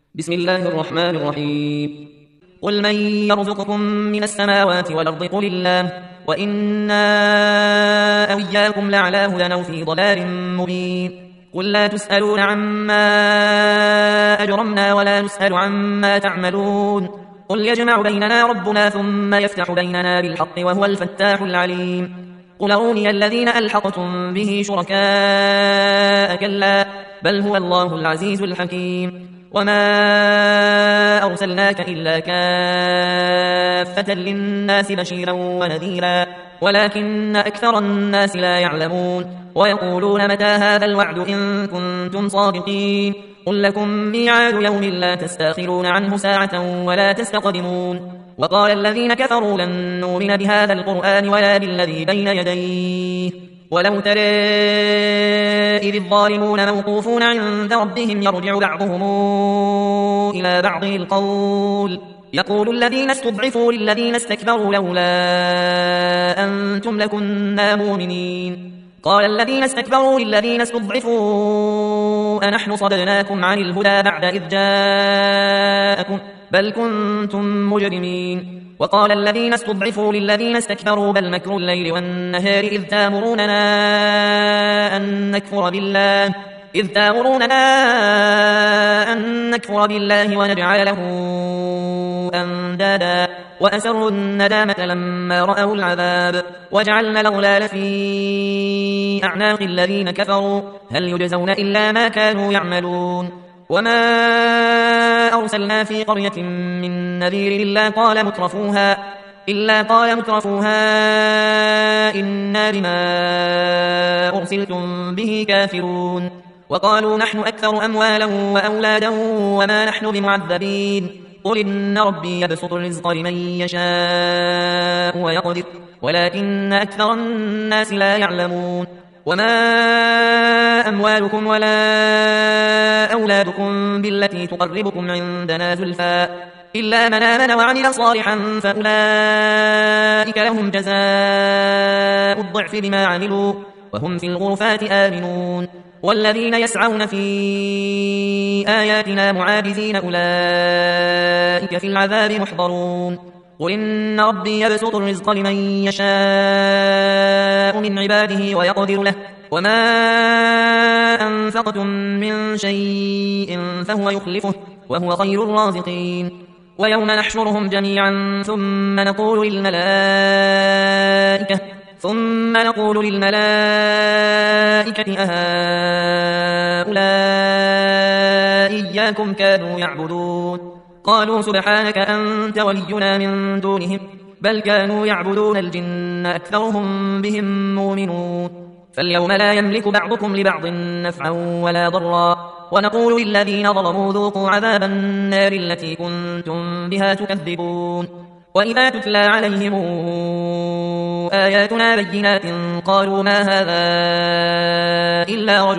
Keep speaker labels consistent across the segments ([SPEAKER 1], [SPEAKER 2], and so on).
[SPEAKER 1] بسم الله الرحمن الرحيم. قل من يرزقكم من السماوات والأرض قل الله وإنا أو إياكم لعلى هدى أو في ضلال مبين. قل لا تسألون عما أجرمنا ولا نسأل عما تعملون. قل يجمع بيننا ربنا ثم يفتح بيننا بالحق وهو الفتاح العليم. قل أروني الذين ألحقتم به شركاء كلا بل هو الله العزيز الحكيم. وما أرسلناك إلا كافة للناس بشيرا ونذيرا ولكن أكثر الناس لا يعلمون ويقولون متى هذا الوعد إن كنتم صادقين. قل لكم ميعاد يوم لا تستأخرون عنه ساعة ولا تستقدمون. وقال الذين كفروا لن نؤمن بهذا القرآن ولا بالذي بين يديه ولو ترى إذ الظالمون موقوفون عند ربهم يرجع بعضهم إلى بعض القول يقول الذين استضعفوا للذين استكبروا لولا أنتم لكنا مؤمنين. قال الذين استكبروا للذين استضعفوا أنحن صددناكم عن الهدى بعد إذ جاءكم بل كنتم مجرمين. وقال الذين استضعفوا للذين استكبروا بل مكر الليل والنهار إذ تامروننا أن نكفر بالله ونجعل له أندادا وأسروا الندامة لما رأوا العذاب وجعلنا الأغلال في أعناق الذين كفروا هل يجزون إلا ما كانوا يعملون. وما أرسلنا في قرية من نذير إلا قال مترفوها إنا بما أرسلتم به كافرون. وقالوا نحن أكثر أموالا وأولادا وما نحن بمعذبين. قل إن ربي يبسط الرزق لمن يشاء ويقدر ولكن أكثر الناس لا يعلمون. وما أموالكم ولا أولادكم بالتي تقربكم عندنا زلفى إلا من آمن وعمل صالحا فأولئك لهم جزاء الضعف بما عملوا وهم في الغرفات آمنون. والذين يسعون في آياتنا معاجزين أولئك في العذاب محضرون. قل إن ربي يبسط الرزق لمن يشاء من عباده ويقدر له وما أنفقتم من شيء فهو يخلفه وهو خير الرازقين. ويوم نحشرهم جميعا ثم نقول للملائكة أهؤلاء إياكم كانوا يعبدون قالوا سبحانك أنت ولينا من دونهم بل كانوا يعبدون الجن أكثرهم بهم مؤمنون. فاليوم لا يملك بعضكم لبعض نفعا ولا ضرا ونقول للذين ظلموا ذوقوا عذاب النار التي كنتم بها تكذبون. وإذا تتلى عليهم آياتنا بينات قالوا ما هذا إلا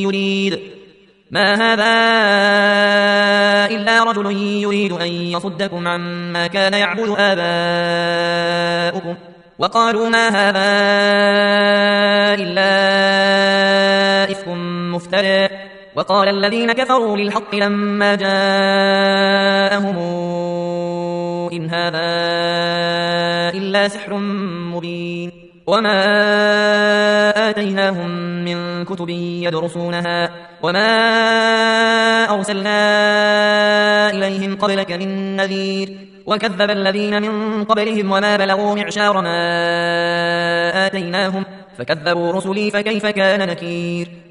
[SPEAKER 1] رجل يريد أن يصدكم عما كان يعبد آباؤكم وقالوا ما هذا إلا إفك مفترى. وقال الذين كفروا للحق لما جاءهم إن هذا إلا سحر مبين. وما آتيناهم من كتب يدرسونها وما أرسلنا إليهم قبلك من نذير وكذب الذين من قبلهم وما بلغوا معشار ما آتيناهم فكذبوا رسلي فكيف كان نكير.